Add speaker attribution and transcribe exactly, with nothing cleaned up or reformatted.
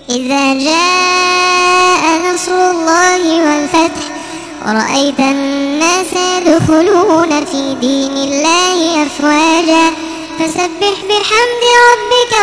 Speaker 1: إذا جاء نصر الله والفتح ورأيت الناس يدخلون في دين الله أفواجا فسبح بحمد ربك